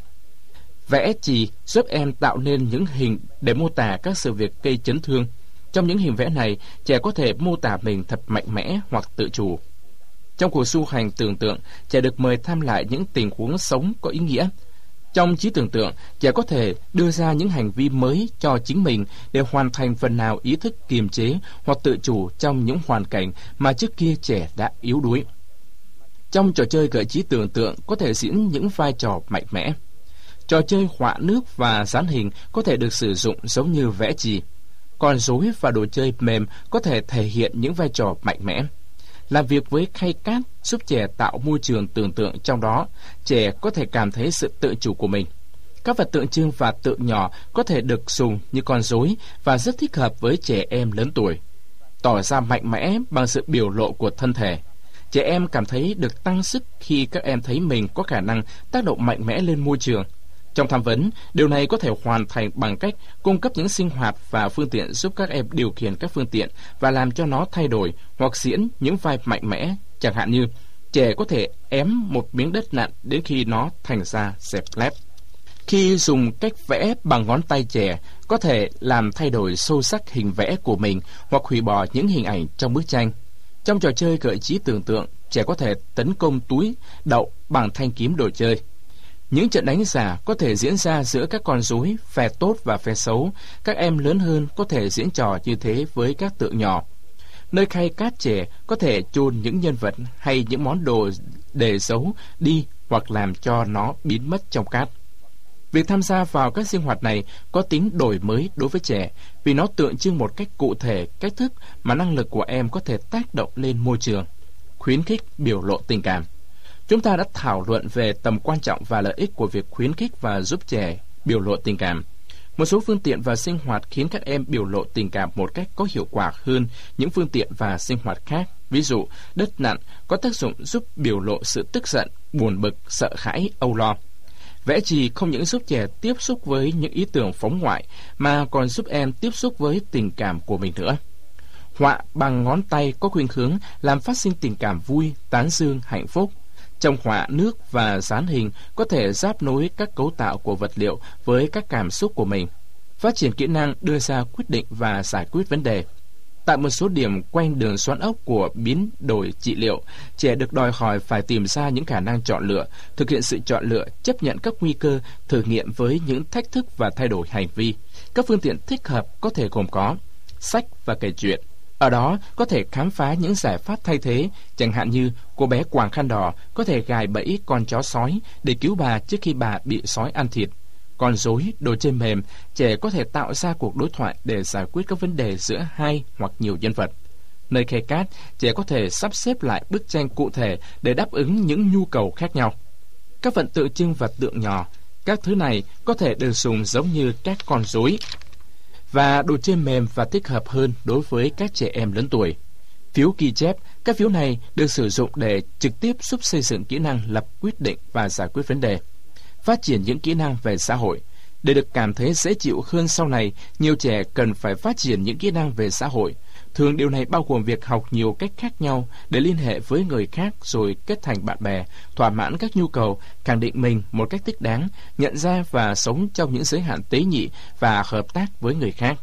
Vẽ chì giúp em tạo nên những hình để mô tả các sự việc gây chấn thương. Trong những hình vẽ này, trẻ có thể mô tả mình thật mạnh mẽ hoặc tự chủ. Trong cuộc du hành tưởng tượng, trẻ được mời tham lại những tình huống sống có ý nghĩa. Trong trí tưởng tượng, trẻ có thể đưa ra những hành vi mới cho chính mình để hoàn thành phần nào ý thức kiềm chế hoặc tự chủ trong những hoàn cảnh mà trước kia trẻ đã yếu đuối. Trong trò chơi gợi trí tưởng tượng có thể diễn những vai trò mạnh mẽ. Trò chơi họa nước và dán hình có thể được sử dụng giống như vẽ chì. Con rối và đồ chơi mềm có thể thể hiện những vai trò mạnh mẽ. Làm việc với khay cát giúp trẻ tạo môi trường tưởng tượng trong đó, trẻ có thể cảm thấy sự tự chủ của mình. Các vật tượng trưng và tượng nhỏ có thể được dùng như con rối và rất thích hợp với trẻ em lớn tuổi. Tỏ ra mạnh mẽ bằng sự biểu lộ của thân thể. Trẻ em cảm thấy được tăng sức khi các em thấy mình có khả năng tác động mạnh mẽ lên môi trường. Trong tham vấn, điều này có thể hoàn thành bằng cách cung cấp những sinh hoạt và phương tiện giúp các em điều khiển các phương tiện và làm cho nó thay đổi hoặc diễn những vai mạnh mẽ. Chẳng hạn như, trẻ có thể ém một miếng đất nặng đến khi nó thành ra dẹp lép. Khi dùng cách vẽ bằng ngón tay, trẻ có thể làm thay đổi sâu sắc hình vẽ của mình hoặc hủy bỏ những hình ảnh trong bức tranh. Trong trò chơi gợi trí tưởng tượng, trẻ có thể tấn công túi đậu bằng thanh kiếm đồ chơi. Những trận đánh giả có thể diễn ra giữa các con rối, phe tốt và phe xấu. Các em lớn hơn có thể diễn trò như thế với các tượng nhỏ. Nơi khay cát trẻ có thể chôn những nhân vật hay những món đồ để giấu đi hoặc làm cho nó biến mất trong cát. Việc tham gia vào các sinh hoạt này có tính đổi mới đối với trẻ vì nó tượng trưng một cách cụ thể cách thức mà năng lực của em có thể tác động lên môi trường. Khuyến khích biểu lộ tình cảm. Chúng ta đã thảo luận về tầm quan trọng và lợi ích của việc khuyến khích và giúp trẻ biểu lộ tình cảm. Một số phương tiện và sinh hoạt khiến các em biểu lộ tình cảm một cách có hiệu quả hơn những phương tiện và sinh hoạt khác. Ví dụ, đất nặn có tác dụng giúp biểu lộ sự tức giận, buồn bực, sợ hãi, âu lo. Vẽ chì không những giúp trẻ tiếp xúc với những ý tưởng phóng ngoại mà còn giúp em tiếp xúc với tình cảm của mình nữa. Họa bằng ngón tay có khuynh hướng làm phát sinh tình cảm vui, tán dương, hạnh phúc. Trong họa, nước và dán hình có thể ráp nối các cấu tạo của vật liệu với các cảm xúc của mình. Phát triển kỹ năng đưa ra quyết định và giải quyết vấn đề. Tại một số điểm quanh đường xoắn ốc của biến đổi trị liệu, trẻ được đòi hỏi phải tìm ra những khả năng chọn lựa, thực hiện sự chọn lựa, chấp nhận các nguy cơ, thử nghiệm với những thách thức và thay đổi hành vi. Các phương tiện thích hợp có thể gồm có sách và kể chuyện. Ở đó có thể khám phá những giải pháp thay thế, chẳng hạn như cô bé quàng khăn đỏ có thể gài bẫy con chó sói để cứu bà trước khi bà bị sói ăn thịt. Con rối, đồ chơi mềm, trẻ có thể tạo ra cuộc đối thoại để giải quyết các vấn đề giữa hai hoặc nhiều nhân vật. Nơi khay cát, trẻ có thể sắp xếp lại bức tranh cụ thể để đáp ứng những nhu cầu khác nhau. Các vật tượng trưng và tượng nhỏ, các thứ này có thể được dùng giống như các con rối và đồ chơi mềm và thích hợp hơn đối với các trẻ em lớn tuổi. Phiếu ghi chép, các phiếu này được sử dụng để trực tiếp giúp xây dựng kỹ năng lập quyết định và giải quyết vấn đề. Phát triển những kỹ năng về xã hội. Để được cảm thấy dễ chịu hơn sau này, nhiều trẻ cần phải phát triển những kỹ năng về xã hội. Thường điều này bao gồm việc học nhiều cách khác nhau để liên hệ với người khác rồi kết thành bạn bè, thỏa mãn các nhu cầu, khẳng định mình một cách thích đáng, nhận ra và sống trong những giới hạn tế nhị và hợp tác với người khác.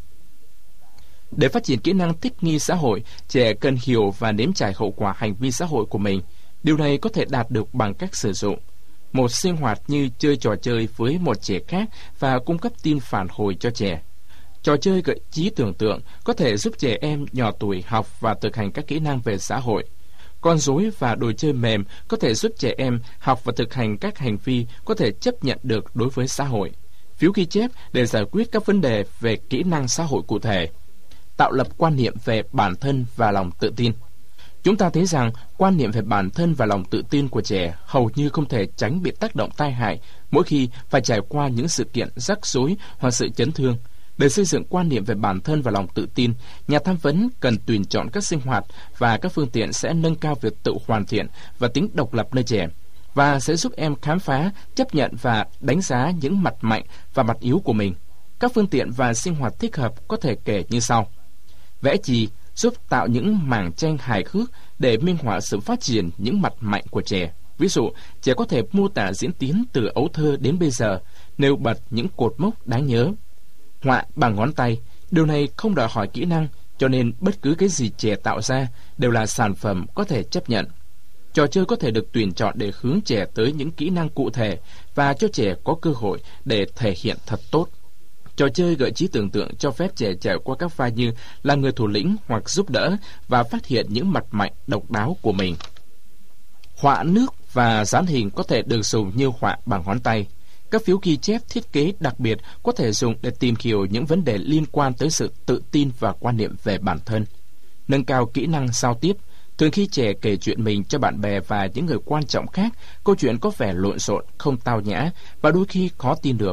Để phát triển kỹ năng thích nghi xã hội, trẻ cần hiểu và nếm trải hậu quả hành vi xã hội của mình. Điều này có thể đạt được bằng cách sử dụng một sinh hoạt như chơi trò chơi với một trẻ khác và cung cấp tin phản hồi cho trẻ. Trò chơi gợi trí tưởng tượng có thể giúp trẻ em nhỏ tuổi học và thực hành các kỹ năng về xã hội. Con rối và đồ chơi mềm có thể giúp trẻ em học và thực hành các hành vi có thể chấp nhận được đối với xã hội. Phiếu ghi chép để giải quyết các vấn đề về kỹ năng xã hội cụ thể. Tạo lập quan niệm về bản thân và lòng tự tin. Chúng ta thấy rằng quan niệm về bản thân và lòng tự tin của trẻ hầu như không thể tránh bị tác động tai hại mỗi khi phải trải qua những sự kiện rắc rối hoặc sự chấn thương. Để xây dựng quan niệm về bản thân và lòng tự tin, nhà tham vấn cần tuyển chọn các sinh hoạt và các phương tiện sẽ nâng cao việc tự hoàn thiện và tính độc lập nơi trẻ, và sẽ giúp em khám phá, chấp nhận và đánh giá những mặt mạnh và mặt yếu của mình. Các phương tiện và sinh hoạt thích hợp có thể kể như sau. Vẽ chì giúp tạo những mảng tranh hài hước để minh họa sự phát triển những mặt mạnh của trẻ. Ví dụ, trẻ có thể mô tả diễn tiến từ ấu thơ đến bây giờ, nêu bật những cột mốc đáng nhớ. Họa bằng ngón tay, điều này không đòi hỏi kỹ năng, cho nên bất cứ cái gì trẻ tạo ra đều là sản phẩm có thể chấp nhận. Trò chơi có thể được tuyển chọn để hướng trẻ tới những kỹ năng cụ thể và cho trẻ có cơ hội để thể hiện thật tốt. Trò chơi gợi trí tưởng tượng cho phép trẻ trải qua các vai như là người thủ lĩnh hoặc giúp đỡ và phát hiện những mặt mạnh độc đáo của mình. Họa nước và dán hình có thể được dùng như họa bằng ngón tay. Các phiếu ghi chép thiết kế đặc biệt có thể dùng để tìm hiểu những vấn đề liên quan tới sự tự tin và quan niệm về bản thân. Nâng cao kỹ năng giao tiếp. Thường khi trẻ kể chuyện mình cho bạn bè và những người quan trọng khác, câu chuyện có vẻ lộn xộn, không tao nhã và đôi khi khó tin được.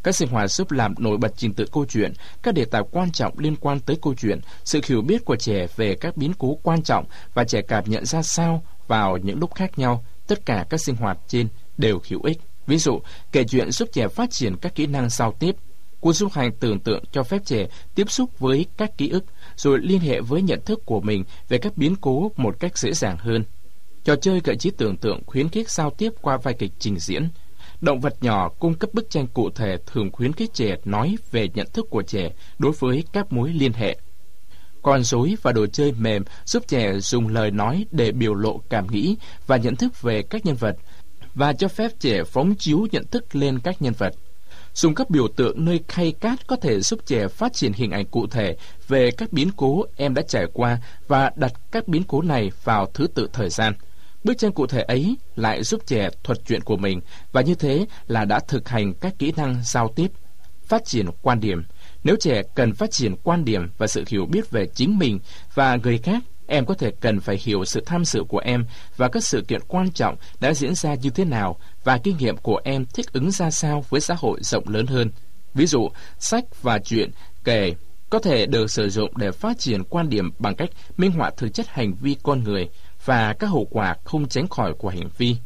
Các sinh hoạt giúp làm nổi bật trình tự câu chuyện, các đề tài quan trọng liên quan tới câu chuyện, sự hiểu biết của trẻ về các biến cố quan trọng và trẻ cảm nhận ra sao vào những lúc khác nhau. Tất cả các sinh hoạt trên đều hữu ích. Ví dụ, kể chuyện giúp trẻ phát triển các kỹ năng giao tiếp. Cuộc du hành tưởng tượng cho phép trẻ tiếp xúc với các ký ức, rồi liên hệ với nhận thức của mình về các biến cố một cách dễ dàng hơn. Trò chơi gợi trí tưởng tượng khuyến khích giao tiếp qua vai kịch trình diễn. Động vật nhỏ cung cấp bức tranh cụ thể thường khuyến khích trẻ nói về nhận thức của trẻ đối với các mối liên hệ. Con rối và đồ chơi mềm giúp trẻ dùng lời nói để biểu lộ cảm nghĩ và nhận thức về các nhân vật, và cho phép trẻ phóng chiếu nhận thức lên các nhân vật. Dùng các biểu tượng nơi khay cát có thể giúp trẻ phát triển hình ảnh cụ thể về các biến cố em đã trải qua và đặt các biến cố này vào thứ tự thời gian. Bức tranh cụ thể ấy lại giúp trẻ thuật chuyện của mình, và như thế là đã thực hành các kỹ năng giao tiếp. Phát triển quan điểm. Nếu trẻ cần phát triển quan điểm và sự hiểu biết về chính mình và người khác, em có thể cần phải hiểu sự tham dự của em và các sự kiện quan trọng đã diễn ra như thế nào và kinh nghiệm của em thích ứng ra sao với xã hội rộng lớn hơn. Ví dụ, sách và truyện kể có thể được sử dụng để phát triển quan điểm bằng cách minh họa thực chất hành vi con người và các hậu quả không tránh khỏi của hành vi.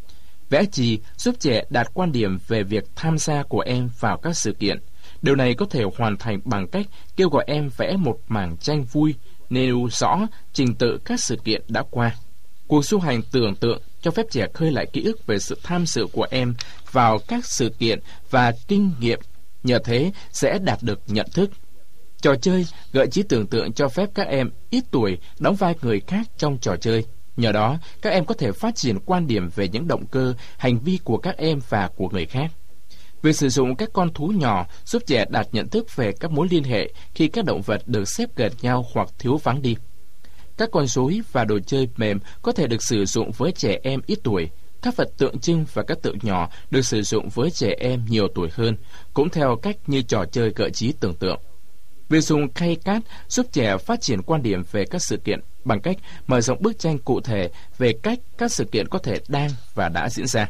Vẽ chì giúp trẻ đạt quan điểm về việc tham gia của em vào các sự kiện. Điều này có thể hoàn thành bằng cách kêu gọi em vẽ một mảng tranh vui, nêu rõ trình tự các sự kiện đã qua. Cuộc du hành tưởng tượng cho phép trẻ khơi lại ký ức về sự tham dự của em vào các sự kiện và kinh nghiệm, nhờ thế sẽ đạt được nhận thức. Trò chơi gợi trí tưởng tượng cho phép các em ít tuổi đóng vai người khác trong trò chơi. Nhờ đó, các em có thể phát triển quan điểm về những động cơ, hành vi của các em và của người khác. Việc sử dụng các con thú nhỏ giúp trẻ đạt nhận thức về các mối liên hệ khi các động vật được xếp gần nhau hoặc thiếu vắng đi. Các con rối và đồ chơi mềm có thể được sử dụng với trẻ em ít tuổi. Các vật tượng trưng và các tượng nhỏ được sử dụng với trẻ em nhiều tuổi hơn, cũng theo cách như trò chơi gợi trí tưởng tượng. Việc dùng khay cát giúp trẻ phát triển quan điểm về các sự kiện bằng cách mở rộng bức tranh cụ thể về cách các sự kiện có thể đang và đã diễn ra.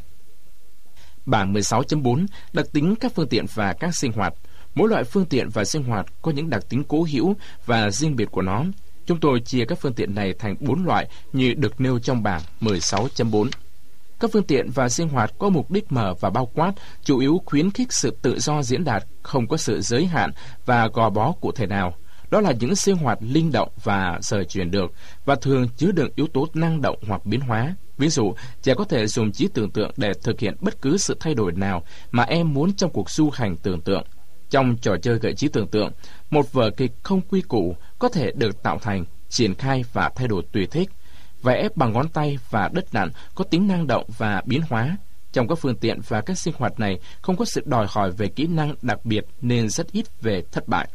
Bảng 16.4 đặc tính các phương tiện và các sinh hoạt. Mỗi loại phương tiện và sinh hoạt có những đặc tính cố hữu và riêng biệt của nó. Chúng tôi chia các phương tiện này thành 4 loại như được nêu trong bảng 16.4. Các phương tiện và sinh hoạt có mục đích mở và bao quát, chủ yếu khuyến khích sự tự do diễn đạt, không có sự giới hạn và gò bó cụ thể nào. Đó là những sinh hoạt linh động và rời chuyển được, và thường chứa đựng yếu tố năng động hoặc biến hóa. Ví dụ, trẻ có thể dùng trí tưởng tượng để thực hiện bất cứ sự thay đổi nào mà em muốn trong cuộc du hành tưởng tượng. Trong trò chơi gợi trí tưởng tượng, một vở kịch không quy củ có thể được tạo thành, triển khai và thay đổi tùy thích. Vẽ bằng ngón tay và đất nặn có tính năng động và biến hóa. Trong các phương tiện và các sinh hoạt này không có sự đòi hỏi về kỹ năng đặc biệt nên rất ít về thất bại.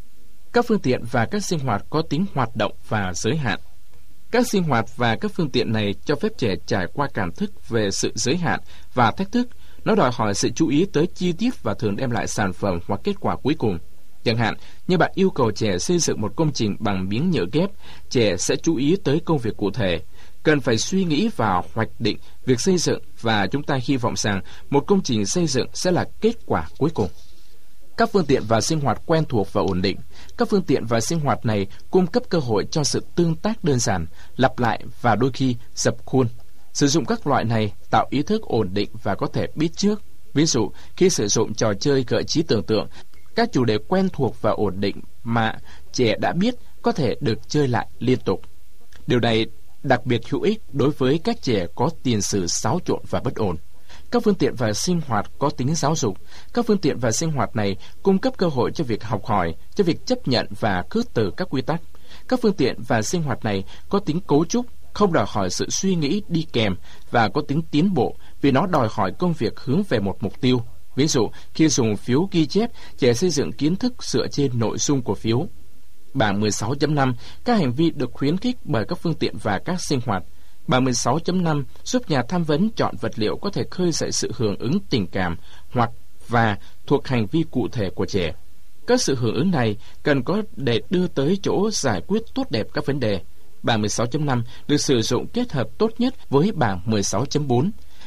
Các phương tiện và các sinh hoạt có tính hoạt động và giới hạn. Các sinh hoạt và các phương tiện này cho phép trẻ trải qua cảm thức về sự giới hạn và thách thức. Nó đòi hỏi sự chú ý tới chi tiết và thường đem lại sản phẩm hoặc kết quả cuối cùng. Chẳng hạn, như bạn yêu cầu trẻ xây dựng một công trình bằng miếng nhựa ghép, trẻ sẽ chú ý tới công việc cụ thể, cần phải suy nghĩ và hoạch định việc xây dựng, và chúng ta hy vọng rằng một công trình xây dựng sẽ là kết quả cuối cùng. Các phương tiện và sinh hoạt quen thuộc và ổn định. Các phương tiện và sinh hoạt này cung cấp cơ hội cho sự tương tác đơn giản, lặp lại và đôi khi dập khuôn. Sử dụng các loại này tạo ý thức ổn định và có thể biết trước. Ví dụ, khi sử dụng trò chơi gợi trí tưởng tượng, các chủ đề quen thuộc và ổn định mà trẻ đã biết có thể được chơi lại liên tục. Điều này đặc biệt hữu ích đối với các trẻ có tiền sử xáo trộn và bất ổn. Các phương tiện và sinh hoạt có tính giáo dục. Các phương tiện và sinh hoạt này cung cấp cơ hội cho việc học hỏi, cho việc chấp nhận và khước từ các quy tắc. Các phương tiện và sinh hoạt này có tính cấu trúc, không đòi hỏi sự suy nghĩ đi kèm, và có tính tiến bộ vì nó đòi hỏi công việc hướng về một mục tiêu. Ví dụ, khi dùng phiếu ghi chép, trẻ xây dựng kiến thức dựa trên nội dung của phiếu. Bảng 16.5 các hành vi được khuyến khích bởi các phương tiện và các sinh hoạt. Bảng 16.5 giúp nhà tham vấn chọn vật liệu có thể khơi dậy sự hưởng ứng tình cảm hoặc và thuộc hành vi cụ thể của trẻ. Các sự hưởng ứng này cần có để đưa tới chỗ giải quyết tốt đẹp các vấn đề. Bảng 16.5 được sử dụng kết hợp tốt nhất với bảng 16.4.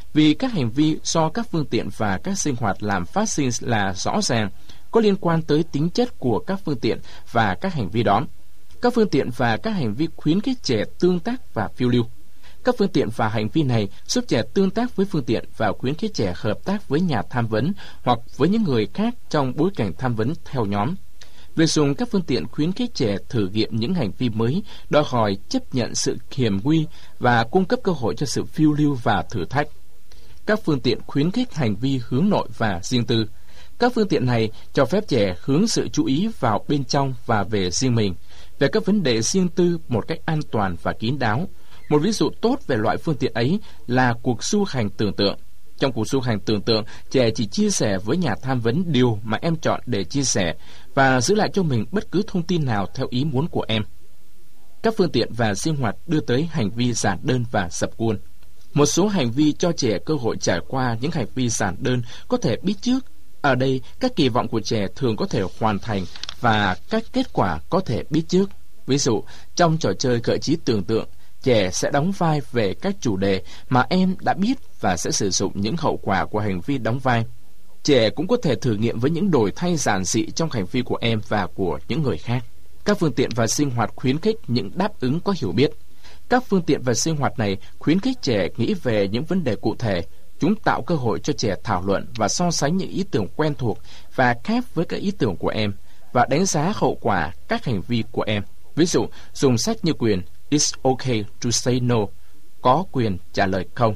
vì các hành vi do các phương tiện và các sinh hoạt làm phát sinh là rõ ràng, có liên quan tới tính chất của các phương tiện và các hành vi đó. Các phương tiện và các hành vi khuyến khích trẻ tương tác và phiêu lưu. Các phương tiện và hành vi này giúp trẻ tương tác với phương tiện và khuyến khích trẻ hợp tác với nhà tham vấn hoặc với những người khác trong bối cảnh tham vấn theo nhóm. Việc dùng các phương tiện khuyến khích trẻ thử nghiệm những hành vi mới đòi hỏi chấp nhận sự hiểm nguy và cung cấp cơ hội cho sự phiêu lưu và thử thách. Các phương tiện khuyến khích hành vi hướng nội và riêng tư. Các phương tiện này cho phép trẻ hướng sự chú ý vào bên trong và về riêng mình, về các vấn đề riêng tư một cách an toàn và kín đáo. Một ví dụ tốt về loại phương tiện ấy là cuộc du hành tưởng tượng. Trong cuộc du hành tưởng tượng, trẻ chỉ chia sẻ với nhà tham vấn điều mà em chọn để chia sẻ và giữ lại cho mình bất cứ thông tin nào theo ý muốn của em. Các phương tiện và sinh hoạt đưa tới hành vi giản đơn và dập khuôn. Một số hành vi cho trẻ cơ hội trải qua những hành vi giản đơn có thể biết trước. Ở đây, các kỳ vọng của trẻ thường có thể hoàn thành và các kết quả có thể biết trước. Ví dụ, trong trò chơi gợi trí tưởng tượng, trẻ sẽ đóng vai về các chủ đề mà em đã biết và sẽ sử dụng những hậu quả của hành vi đóng vai. Trẻ cũng có thể thử nghiệm với những đổi thay giản dị trong hành vi của em và của những người khác. Các phương tiện và sinh hoạt khuyến khích những đáp ứng có hiểu biết. Các phương tiện và sinh hoạt này khuyến khích trẻ nghĩ về những vấn đề cụ thể. Chúng tạo cơ hội cho trẻ thảo luận và so sánh những ý tưởng quen thuộc và khác với các ý tưởng của em và đánh giá hậu quả các hành vi của em. Ví dụ, dùng sách như quyền It's okay to say no, có quyền trả lời không.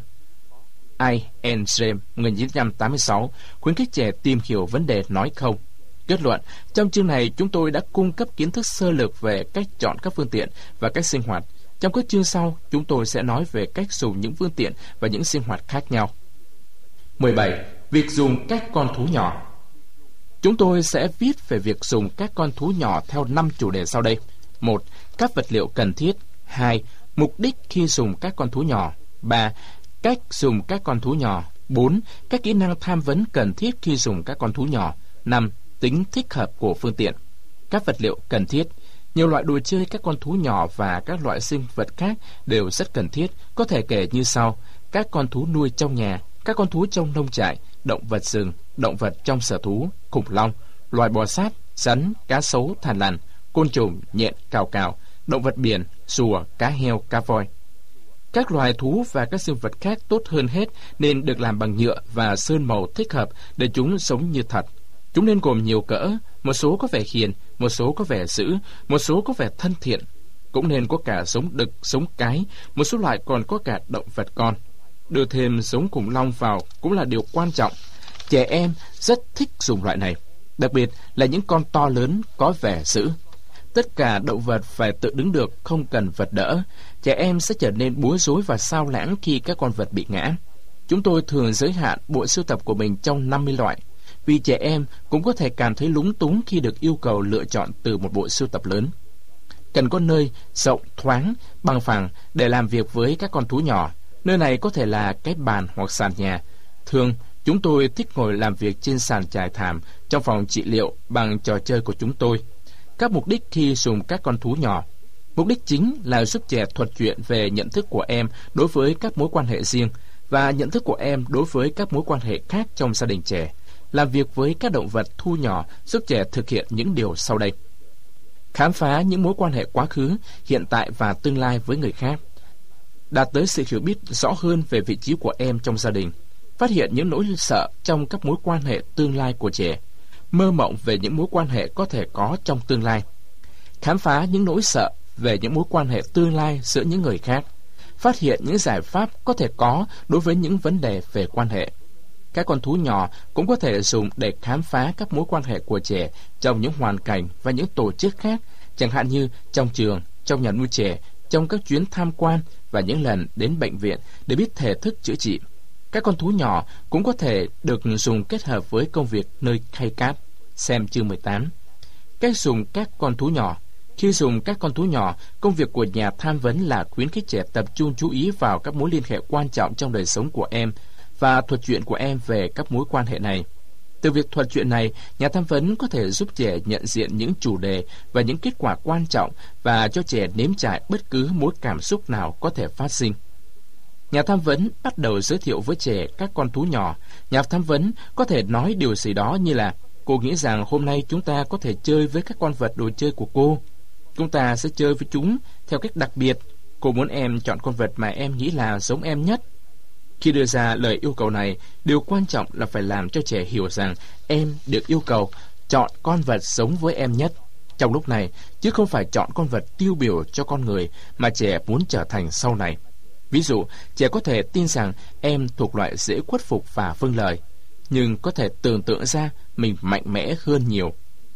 Ian James, 1986, khuyến khích trẻ tìm hiểu vấn đề nói không. Kết luận, trong chương này chúng tôi đã cung cấp kiến thức sơ lược về cách chọn các phương tiện và cách sinh hoạt. Trong các chương sau, chúng tôi sẽ nói về cách dùng những phương tiện và những sinh hoạt khác nhau. 17. Việc dùng các con thú nhỏ. Chúng tôi sẽ viết về việc dùng các con thú nhỏ theo 5 chủ đề sau đây. 1. Các vật liệu cần thiết. 2. Mục đích khi dùng các con thú nhỏ. 3. Cách dùng các con thú nhỏ. 4. Các kỹ năng tham vấn cần thiết khi dùng các con thú nhỏ. 5. Tính thích hợp của phương tiện. Các vật liệu cần thiết. Nhiều loại đồ chơi các con thú nhỏ và các loại sinh vật khác đều rất cần thiết, có thể kể như sau: các con thú nuôi trong nhà, các con thú trong nông trại, động vật rừng, động vật trong sở thú, khủng long, loài bò sát, rắn, cá sấu, thằn lằn, côn trùng, nhện, cào cào, động vật biển, rùa, cá heo, cá voi. Các loài thú và các sinh vật khác tốt hơn hết nên được làm bằng nhựa và sơn màu thích hợp để chúng sống như thật. Chúng nên gồm nhiều cỡ, một số có vẻ hiền, một số có vẻ dữ, một số có vẻ thân thiện. Cũng nên có cả giống đực, giống cái, một số loại còn có cả động vật con. Đưa thêm giống khủng long vào cũng là điều quan trọng. Trẻ em rất thích dùng loại này, đặc biệt là những con to lớn có vẻ dữ. Tất cả động vật phải tự đứng được, không cần vật đỡ. Trẻ em sẽ trở nên bối rối và xao lãng khi các con vật bị ngã. Chúng tôi thường giới hạn bộ sưu tập của mình trong 50 loại, vì trẻ em cũng có thể cảm thấy lúng túng khi được yêu cầu lựa chọn từ một bộ sưu tập lớn. Cần có nơi rộng, thoáng, bằng phẳng để làm việc với các con thú nhỏ. Nơi này có thể là cái bàn hoặc sàn nhà. Thường, chúng tôi thích ngồi làm việc trên sàn trải thảm trong phòng trị liệu bằng trò chơi của chúng tôi. Các mục đích khi dùng các con thú nhỏ. Mục đích chính là giúp trẻ thuật chuyện về nhận thức của em đối với các mối quan hệ riêng và nhận thức của em đối với các mối quan hệ khác trong gia đình trẻ. Làm việc với các động vật thu nhỏ giúp trẻ thực hiện những điều sau đây: khám phá những mối quan hệ quá khứ, hiện tại và tương lai với người khác, đạt tới sự hiểu biết rõ hơn về vị trí của em trong gia đình, phát hiện những nỗi sợ trong các mối quan hệ tương lai của trẻ, mơ mộng về những mối quan hệ có thể có trong tương lai, khám phá những nỗi sợ về những mối quan hệ tương lai giữa những người khác, phát hiện những giải pháp có thể có đối với những vấn đề về quan hệ. Các con thú nhỏ cũng có thể dùng để khám phá các mối quan hệ của trẻ trong những hoàn cảnh và những tổ chức khác, chẳng hạn như trong trường, trong nhà nuôi trẻ, trong các chuyến tham quan và những lần đến bệnh viện để biết thể thức chữa trị. Các con thú nhỏ cũng có thể được dùng kết hợp với công việc nơi khay cát. Xem chương 18. Cách dùng các con thú nhỏ. Khi dùng các con thú nhỏ, công việc của nhà tham vấn là khuyến khích trẻ tập trung chú ý vào các mối liên hệ quan trọng trong đời sống của em và thuật chuyện của em về các mối quan hệ này. Từ việc thuật chuyện này, nhà tham vấn có thể giúp trẻ nhận diện những chủ đề và những kết quả quan trọng và cho trẻ nếm trải bất cứ mối cảm xúc nào có thể phát sinh. Nhà tham vấn bắt đầu giới thiệu với trẻ các con thú nhỏ. Nhà tham vấn có thể nói điều gì đó như là: cô nghĩ rằng hôm nay chúng ta có thể chơi với các con vật đồ chơi của cô. Chúng ta sẽ chơi với chúng theo cách đặc biệt. Cô muốn em chọn con vật mà em nghĩ là giống em nhất. Khi đưa ra lời yêu cầu này, điều quan trọng là phải làm cho trẻ hiểu rằng em được yêu cầu chọn con vật giống với em nhất trong lúc này, chứ không phải chọn con vật tiêu biểu cho con người mà trẻ muốn trở thành sau này. Ví dụ, trẻ có thể tin rằng em thuộc loại dễ khuất phục và vâng lời, nhưng có thể tưởng tượng ra mình mạnh mẽ hơn nhiều.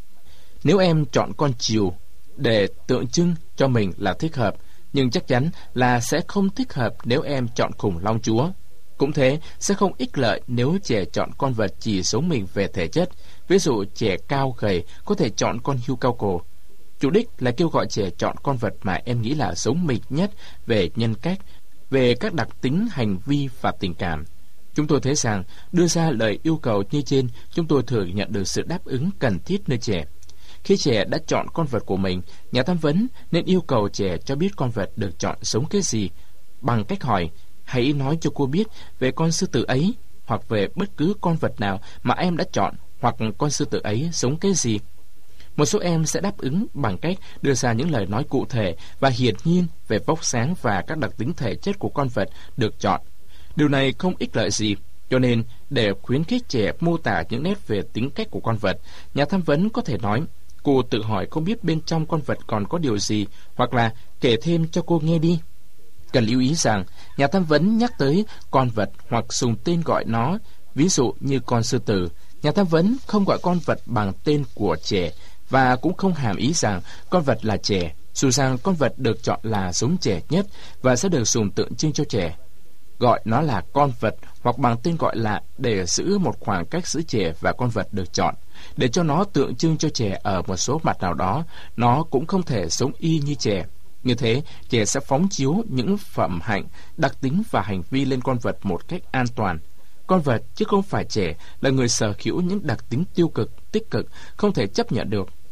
Nếu em chọn con cừu để tượng trưng cho mình là thích hợp, nhưng chắc chắn là sẽ không thích hợp nếu em chọn khủng long chúa. Cũng thế, sẽ không ích lợi nếu trẻ chọn con vật chỉ giống mình về thể chất. Ví dụ, trẻ cao gầy có thể chọn con hươu cao cổ. Chủ đích là kêu gọi trẻ chọn con vật mà em nghĩ là giống mình nhất về nhân cách, về các đặc tính hành vi và tình cảm. Chúng tôi thấy rằng đưa ra lời yêu cầu như trên, chúng tôi thường nhận được sự đáp ứng cần thiết nơi trẻ. Khi trẻ đã chọn con vật của mình, nhà tham vấn nên yêu cầu trẻ cho biết con vật được chọn giống cái gì, bằng cách hỏi: hãy nói cho cô biết về con sư tử ấy, hoặc về bất cứ con vật nào mà em đã chọn, hoặc con sư tử ấy giống cái gì. Một số em sẽ đáp ứng bằng cách đưa ra những lời nói cụ thể và hiển nhiên về vóc dáng và các đặc tính thể chất của con vật được chọn. Điều này không ích lợi gì, cho nên để khuyến khích trẻ mô tả những nét về tính cách của con vật, nhà tham vấn có thể nói: cô tự hỏi không biết bên trong con vật còn có điều gì, hoặc là kể thêm cho cô nghe đi. Cần lưu ý rằng nhà tham vấn nhắc tới con vật hoặc dùng tên gọi nó, ví dụ như con sư tử. Nhà tham vấn không gọi con vật bằng tên của trẻ, và cũng không hàm ý rằng con vật là trẻ, dù rằng con vật được chọn là giống trẻ nhất và sẽ được dùng tượng trưng cho trẻ. Gọi nó là con vật hoặc bằng tên gọi lạ để giữ một khoảng cách giữa trẻ và con vật được chọn, để cho nó tượng trưng cho trẻ ở một số mặt nào đó. Nó cũng không thể giống y như trẻ. Như thế, trẻ sẽ phóng chiếu những phẩm hạnh, đặc tính và hành vi lên con vật một cách an toàn. Con vật, chứ không phải trẻ, là người sở hữu những đặc tính tiêu cực, tích cực, không thể chấp nhận được.